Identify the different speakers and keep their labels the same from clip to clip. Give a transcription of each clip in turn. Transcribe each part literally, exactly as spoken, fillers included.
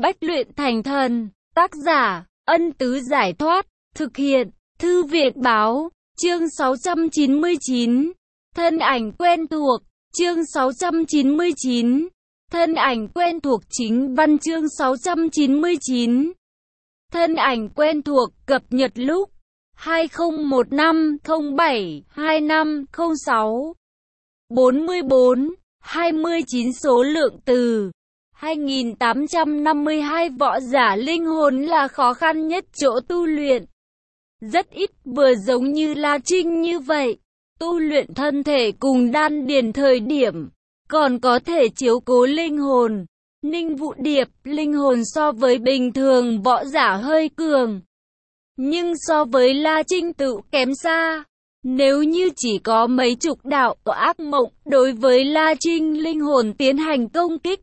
Speaker 1: Bách luyện thành thần. Tác giả, Ân Tứ Giải Thoát. Thực hiện, Thư viện báo. Chương sáu trăm chín mươi chín. Thân ảnh quen thuộc. Chương sáu trăm chín mươi chín. Thân ảnh quen thuộc. Chính văn chương sáu trăm chín mươi chín. Thân ảnh quen thuộc. Cập nhật lúc hai không một năm không bảy hai năm không sáu. bốn mươi bốn, hai mươi chín. Số lượng từ hai nghìn tám trăm năm mươi hai. Võ giả linh hồn là khó khăn nhất chỗ tu luyện. Rất ít vừa giống như La Trinh như vậy, tu luyện thân thể cùng đan điền thời điểm, còn có thể chiếu cố linh hồn. Ninh Vũ Điệp, linh hồn so với bình thường võ giả hơi cường, nhưng so với La Trinh tự kém xa. Nếu như chỉ có mấy chục đạo ác mộng đối với La Trinh linh hồn tiến hành công kích,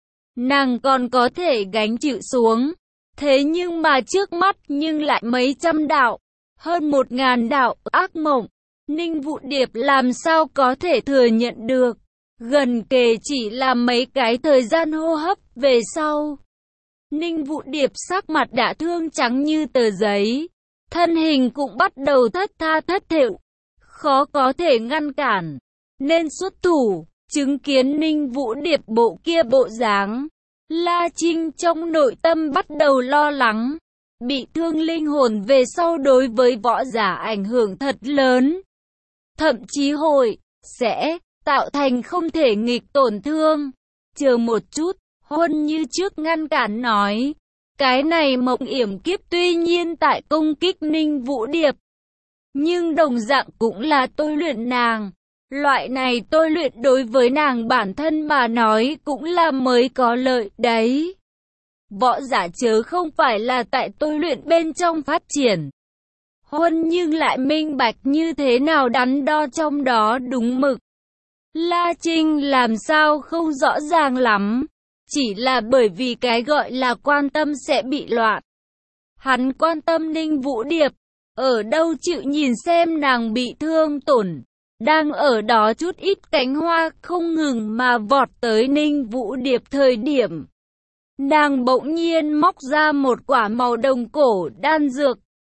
Speaker 1: nàng còn có thể gánh chịu xuống. Thế nhưng mà trước mắt nhưng lại mấy trăm đạo, hơn một ngàn đạo ác mộng, Ninh Vũ Điệp làm sao có thể thừa nhận được. Gần kề chỉ là mấy cái thời gian hô hấp về sau, Ninh Vũ Điệp sắc mặt đã thương trắng như tờ giấy, thân hình cũng bắt đầu thất tha thất thểu, khó có thể ngăn cản, nên xuất thủ. Chứng kiến Ninh Vũ Điệp bộ kia bộ dáng, La Trinh trong nội tâm bắt đầu lo lắng. Bị thương linh hồn về sau đối với võ giả ảnh hưởng thật lớn, thậm chí hội sẽ tạo thành không thể nghịch tổn thương. Chờ một chút, Huân như trước ngăn cản nói, cái này Mộng Yểm Kiếp tuy nhiên tại công kích Ninh Vũ Điệp, nhưng đồng dạng cũng là tôi luyện nàng. Loại này tôi luyện đối với nàng bản thân mà nói cũng là mới có lợi đấy. Võ giả chớ không phải là tại tôi luyện bên trong phát triển. Huân nhưng lại minh bạch như thế nào đắn đo trong đó đúng mực. La Trinh làm sao không rõ ràng lắm, chỉ là bởi vì cái gọi là quan tâm sẽ bị loạn. Hắn quan tâm Ninh Vũ Điệp, ở đâu chịu nhìn xem nàng bị thương tổn, đang ở đó chút ít cánh hoa không ngừng mà vọt tới Ninh Vũ Điệp thời điểm, nàng bỗng nhiên móc ra một quả màu đồng cổ đan dược,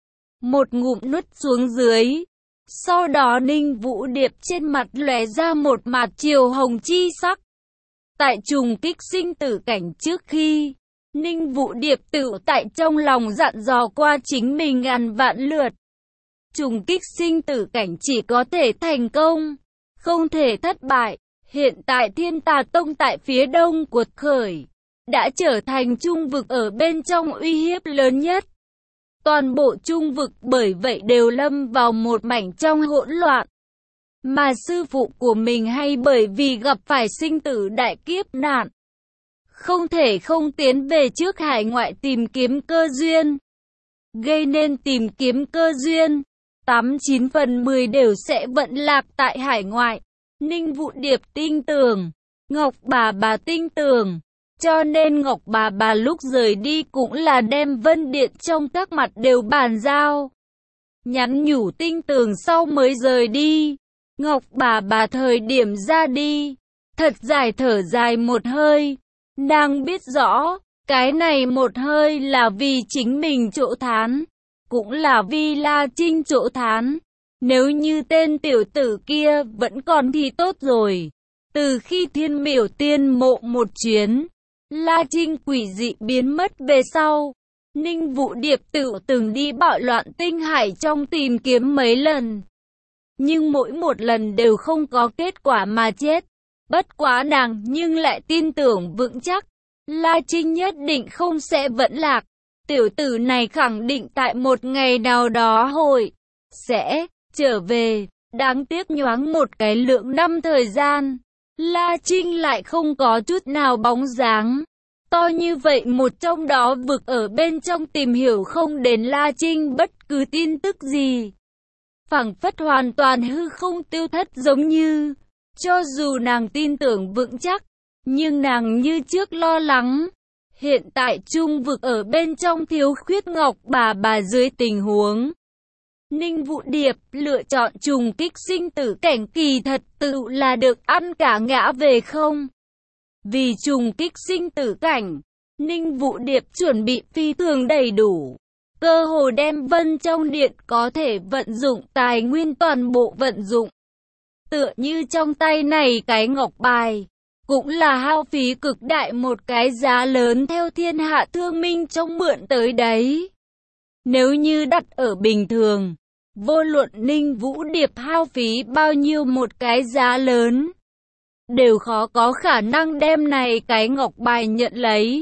Speaker 1: một ngụm nuốt xuống dưới. Sau đó Ninh Vũ Điệp trên mặt lóe ra một mạt chiều hồng chi sắc. Tại trùng kích sinh tử cảnh trước khi, Ninh Vũ Điệp tự tại trong lòng dặn dò qua chính mình ngàn vạn lượt. Trùng kích sinh tử cảnh chỉ có thể thành công, không thể thất bại. Hiện tại Thiên Tà Tông tại phía đông cuột khởi, đã trở thành trung vực ở bên trong uy hiếp lớn nhất. Toàn bộ trung vực bởi vậy đều lâm vào một mảnh trong hỗn loạn. Mà sư phụ của mình hay bởi vì gặp phải sinh tử đại kiếp nạn, không thể không tiến về trước hải ngoại tìm kiếm cơ duyên. Gây nên tìm kiếm cơ duyên, tám chín phần mười đều sẽ vận lạc tại hải ngoại. Ninh Vũ Điệp tin tưởng, Ngọc bà bà tin tưởng, cho nên Ngọc bà bà lúc rời đi cũng là đem Vân Điện trong các mặt đều bàn giao, nhắn nhủ tin tưởng sau mới rời đi. Ngọc bà bà thời điểm ra đi, thật dài thở dài một hơi, nàng biết rõ, cái này một hơi là vì chính mình chỗ thán, cũng là vì La Trinh chỗ thán. Nếu như tên tiểu tử kia vẫn còn thì tốt rồi. Từ khi Thiên Miểu Tiên mộ một chuyến, La Trinh quỷ dị biến mất về sau, Ninh Vũ Điệp tự từng đi bạo loạn tinh hải trong tìm kiếm mấy lần, nhưng mỗi một lần đều không có kết quả mà chết. Bất quá nàng nhưng lại tin tưởng vững chắc, La Trinh nhất định không sẽ vẫn lạc. Tiểu tử này khẳng định tại một ngày nào đó hội sẽ trở về. Đáng tiếc nhoáng một cái lượng năm thời gian, La Trinh lại không có chút nào bóng dáng. To như vậy một trong đó vực ở bên trong tìm hiểu không đến La Trinh bất cứ tin tức gì, phảng phất hoàn toàn hư không tiêu thất giống như. Cho dù nàng tin tưởng vững chắc, nhưng nàng như trước lo lắng. Hiện tại trung vực ở bên trong thiếu khuyết Ngọc bà bà dưới tình huống, Ninh Vũ Điệp lựa chọn trùng kích sinh tử cảnh kỳ thật tự là được ăn cả ngã về không. Vì trùng kích sinh tử cảnh, Ninh Vũ Điệp chuẩn bị phi thường đầy đủ. Cơ hồ đem Vân trong điện có thể vận dụng tài nguyên toàn bộ vận dụng. Tựa như trong tay này cái ngọc bài, cũng là hao phí cực đại một cái giá lớn theo thiên hạ thương minh trong mượn tới đấy. Nếu như đặt ở bình thường, vô luận Ninh Vũ Điệp hao phí bao nhiêu một cái giá lớn, đều khó có khả năng đem này cái ngọc bài nhận lấy.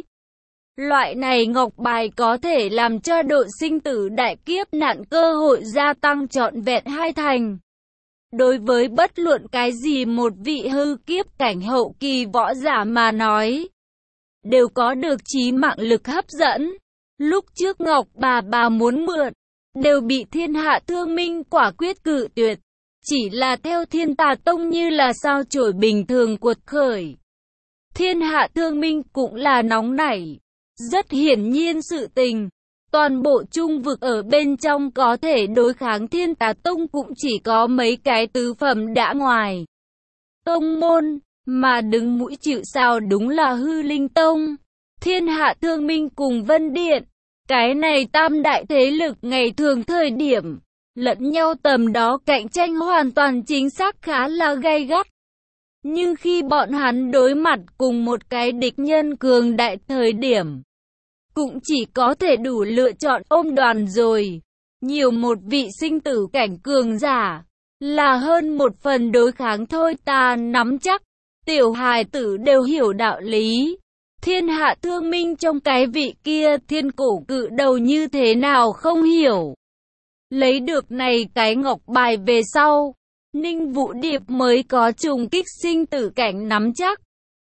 Speaker 1: Loại này ngọc bài có thể làm cho độ sinh tử đại kiếp nạn cơ hội gia tăng trọn vẹn hai thành. Đối với bất luận cái gì một vị hư kiếp cảnh hậu kỳ võ giả mà nói, đều có được chí mạng lực hấp dẫn. Lúc trước Ngọc bà bà muốn mượn, đều bị thiên hạ thương minh quả quyết cự tuyệt. Chỉ là theo Thiên Tà Tông như là sao chổi bình thường cuột khởi. Thiên hạ thương minh cũng là nóng nảy. Rất hiển nhiên sự tình, toàn bộ trung vực ở bên trong có thể đối kháng Thiên Tà Tông cũng chỉ có mấy cái tứ phẩm đã ngoài tông môn, mà đứng mũi chịu sào đúng là Hư Linh Tông, Thiên Hạ Thương Minh cùng Vân Điện. Cái này tam đại thế lực ngày thường thời điểm, lẫn nhau tầm đó cạnh tranh hoàn toàn chính xác khá là gay gắt. Nhưng khi bọn hắn đối mặt cùng một cái địch nhân cường đại thời điểm, cũng chỉ có thể đủ lựa chọn ôm đoàn rồi. Nhiều một vị sinh tử cảnh cường giả, là hơn một phần đối kháng thôi. Ta nắm chắc, tiểu hài tử đều hiểu đạo lý. Thiên hạ thương minh trong cái vị kia thiên cổ cự đầu như thế nào không hiểu. Lấy được này cái ngọc bài về sau, Ninh Vũ Điệp mới có trùng kích sinh tử cảnh nắm chắc.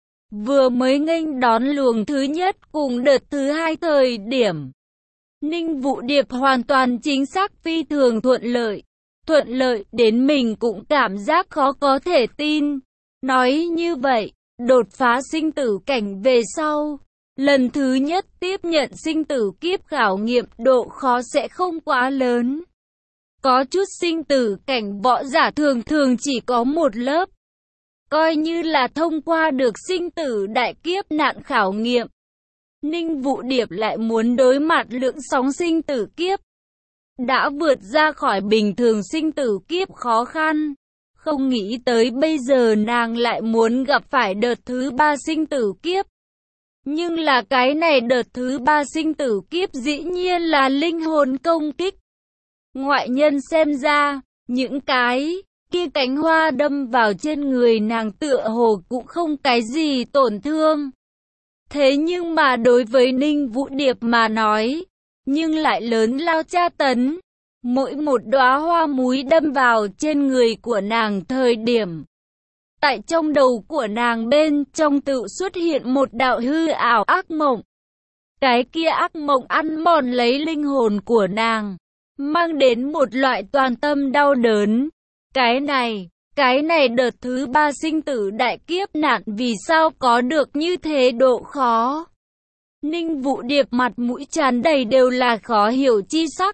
Speaker 1: Vừa mới nghênh đón luồng thứ nhất cùng đợt thứ hai thời điểm, Ninh Vũ Điệp hoàn toàn chính xác phi thường thuận lợi. Thuận lợi đến mình cũng cảm giác khó có thể tin. Nói như vậy, đột phá sinh tử cảnh về sau, lần thứ nhất tiếp nhận sinh tử kiếp khảo nghiệm độ khó sẽ không quá lớn. Có chút sinh tử cảnh võ giả thường thường chỉ có một lớp. Coi như là thông qua được sinh tử đại kiếp nạn khảo nghiệm, Ninh Vũ Điệp lại muốn đối mặt lượng sóng sinh tử kiếp. Đã vượt ra khỏi bình thường sinh tử kiếp khó khăn. Không nghĩ tới bây giờ nàng lại muốn gặp phải đợt thứ ba sinh tử kiếp. Nhưng là cái này đợt thứ ba sinh tử kiếp dĩ nhiên là linh hồn công kích. Ngoại nhân xem ra, những cái kia cánh hoa đâm vào trên người nàng tựa hồ cũng không cái gì tổn thương. Thế nhưng mà đối với Ninh Vũ Điệp mà nói, nhưng lại lớn lao tra tấn. Mỗi một đóa hoa múi đâm vào trên người của nàng thời điểm, tại trong đầu của nàng bên trong tự xuất hiện một đạo hư ảo ác mộng. Cái kia ác mộng ăn mòn lấy linh hồn của nàng, mang đến một loại toàn tâm đau đớn. Cái này, cái này đợt thứ ba sinh tử đại kiếp nạn vì sao có được như thế độ khó? Ninh Vũ Điệp mặt mũi tràn đầy đều là khó hiểu chi sắc.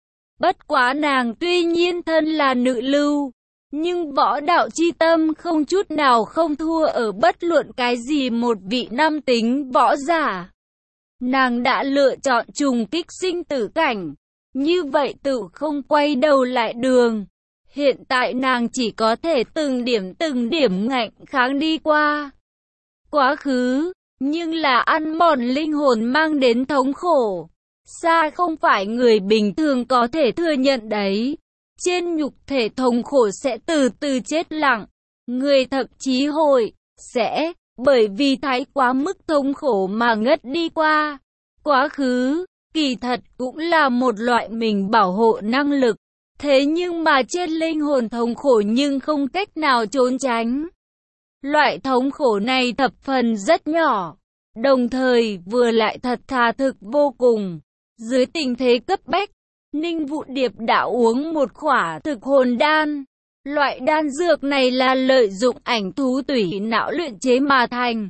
Speaker 1: Bất quá nàng tuy nhiên thân là nữ lưu, nhưng võ đạo chi tâm không chút nào không thua ở bất luận cái gì một vị nam tính võ giả. Nàng đã lựa chọn trùng kích sinh tử cảnh, như vậy tự không quay đầu lại đường. Hiện tại nàng chỉ có thể từng điểm từng điểm ngạnh kháng đi qua quá khứ, nhưng là ăn mòn linh hồn mang đến thống khổ, xa không phải người bình thường có thể thừa nhận đấy. Trên nhục thể thống khổ sẽ từ từ chết lặng, người thậm chí hội sẽ bởi vì thái quá mức thống khổ mà ngất đi qua. Quá khứ, kỳ thật cũng là một loại mình bảo hộ năng lực. Thế nhưng mà trên linh hồn thống khổ nhưng không cách nào trốn tránh. Loại thống khổ này thập phần rất nhỏ, đồng thời vừa lại thật thà thực vô cùng. Dưới tình thế cấp bách, Ninh Vũ Điệp đã uống một khỏa thực hồn đan. Loại đan dược này là lợi dụng ảnh thú tủy não luyện chế mà thành.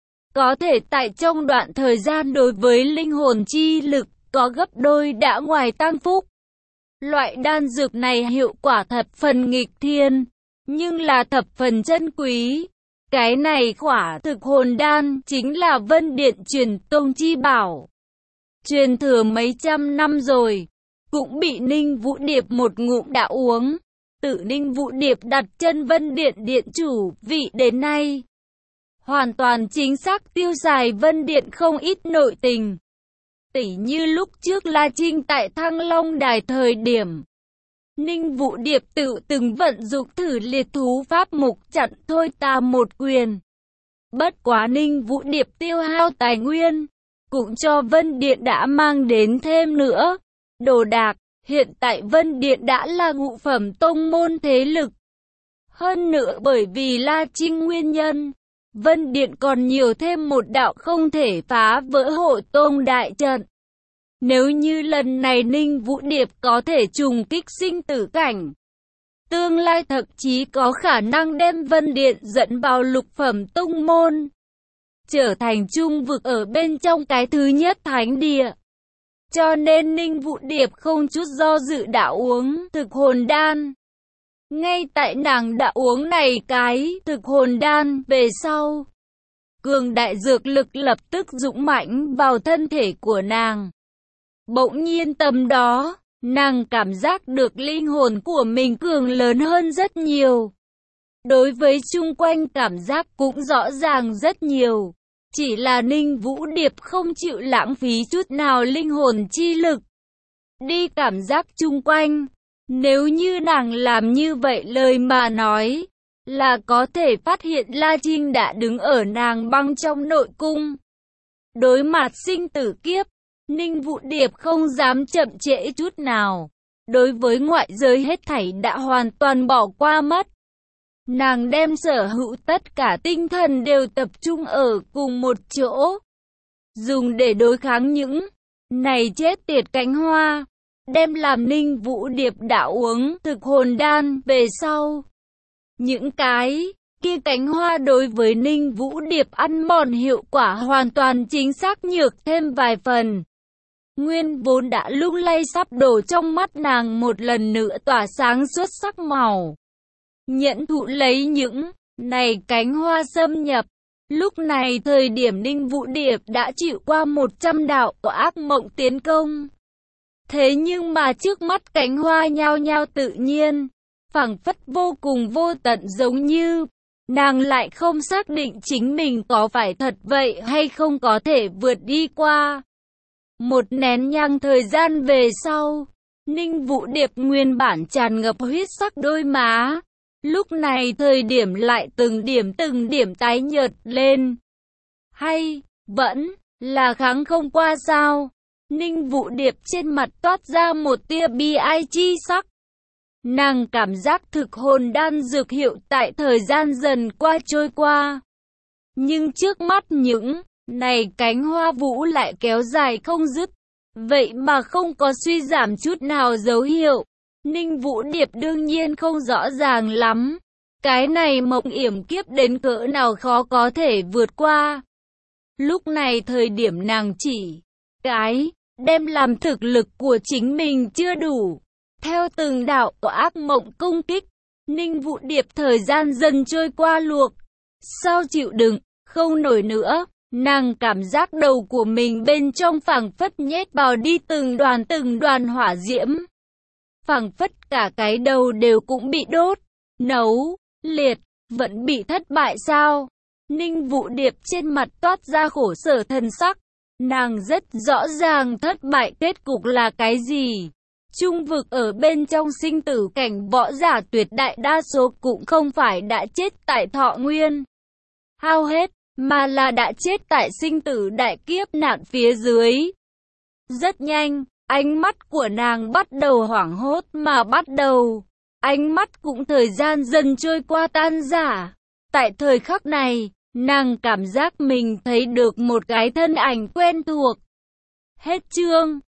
Speaker 1: Có thể tại trong đoạn thời gian đối với linh hồn chi lực có gấp đôi đã ngoài tăng phúc. Loại đan dược này hiệu quả thập phần nghịch thiên, nhưng là thập phần chân quý. Cái này quả thực hồn đan chính là Vân Điện truyền tông chi bảo. Truyền thừa mấy trăm năm rồi, cũng bị Ninh Vũ Điệp một ngụm đã uống. Tự Ninh Vũ Điệp đặt chân Vân Điện điện chủ vị đến nay, hoàn toàn chính xác tiêu xài Vân Điện không ít nội tình. Tỉ như lúc trước La Trinh tại Thăng Long Đài thời điểm, Ninh Vũ Điệp tự từng vận dụng thử liệt thú pháp mục chặn thôi ta một quyền. Bất quá Ninh Vũ Điệp tiêu hao tài nguyên, cũng cho Vân Điện đã mang đến thêm nữa đồ đạc. Hiện tại Vân Điện đã là ngũ phẩm tông môn thế lực. Hơn nữa bởi vì La Trinh nguyên nhân, Vân Điện còn nhiều thêm một đạo không thể phá vỡ hộ tông đại trận. Nếu như lần này Ninh Vũ Điệp có thể trùng kích sinh tử cảnh, tương lai thậm chí có khả năng đem Vân Điện dẫn vào lục phẩm tông môn, trở thành trung vực ở bên trong cái thứ nhất thánh địa. Cho nên Ninh Vũ Điệp không chút do dự đã uống thực hồn đan. Ngay tại nàng đã uống này cái thực hồn đan về sau, cường đại dược lực lập tức dũng mãnh vào thân thể của nàng. Bỗng nhiên tầm đó, nàng cảm giác được linh hồn của mình cường lớn hơn rất nhiều. Đối với chung quanh cảm giác cũng rõ ràng rất nhiều. Chỉ là Ninh Vũ Điệp không chịu lãng phí chút nào linh hồn chi lực đi cảm giác chung quanh. Nếu như nàng làm như vậy lời mà nói, là có thể phát hiện La Trinh đã đứng ở nàng băng trong nội cung. Đối mặt sinh tử kiếp, Ninh Vũ Điệp không dám chậm trễ chút nào. Đối với ngoại giới hết thảy đã hoàn toàn bỏ qua mất. Nàng đem sở hữu tất cả tinh thần đều tập trung ở cùng một chỗ, dùng để đối kháng những này chết tiệt cánh hoa. Đem làm Ninh Vũ Điệp đã uống thực hồn đan về sau, những cái kia cánh hoa đối với Ninh Vũ Điệp ăn mòn hiệu quả hoàn toàn chính xác nhược thêm vài phần. Nguyên vốn đã lung lay sắp đổ trong mắt nàng một lần nữa tỏa sáng xuất sắc màu. Nhận thụ lấy những này cánh hoa xâm nhập. Lúc này thời điểm Ninh Vũ Điệp đã chịu qua một trăm đạo của ác mộng tiến công. Thế nhưng mà trước mắt cánh hoa nhao nhao tự nhiên, phảng phất vô cùng vô tận giống như nàng lại không xác định chính mình có phải thật vậy hay không có thể vượt đi qua. Một nén nhang thời gian về sau, Ninh Vũ Điệp nguyên bản tràn ngập huyết sắc đôi má, lúc này thời điểm lại từng điểm từng điểm tái nhợt lên. Hay, vẫn là kháng không qua sao? Ninh Vũ Điệp trên mặt toát ra một tia bi ai chi sắc. Nàng cảm giác thực hồn đan dược hiệu tại thời gian dần qua trôi qua. Nhưng trước mắt những này cánh hoa vũ lại kéo dài không dứt. Vậy mà không có suy giảm chút nào dấu hiệu. Ninh Vũ Điệp đương nhiên không rõ ràng lắm. Cái này mộng yểm kiếp đến cỡ nào khó có thể vượt qua. Lúc này thời điểm nàng chỉ cái đem làm thực lực của chính mình chưa đủ. Theo từng đạo của ác mộng công kích, Ninh Vũ Điệp thời gian dần trôi qua luộc. Sao chịu đựng, không nổi nữa, nàng cảm giác đầu của mình bên trong phảng phất nhét vào đi từng đoàn từng đoàn hỏa diễm. Phảng phất cả cái đầu đều cũng bị đốt, nấu, liệt, vẫn bị thất bại sao? Ninh Vũ Điệp trên mặt toát ra khổ sở thần sắc. Nàng rất rõ ràng thất bại kết cục là cái gì. Trung vực ở bên trong sinh tử cảnh võ giả tuyệt đại đa số cũng không phải đã chết tại thọ nguyên hao hết, mà là đã chết tại sinh tử đại kiếp nạn phía dưới. Rất nhanh, ánh mắt của nàng bắt đầu hoảng hốt mà bắt đầu. Ánh mắt cũng thời gian dần trôi qua tan rã. Tại thời khắc này, nàng cảm giác mình thấy được một cái thân ảnh quen thuộc. Hết chương.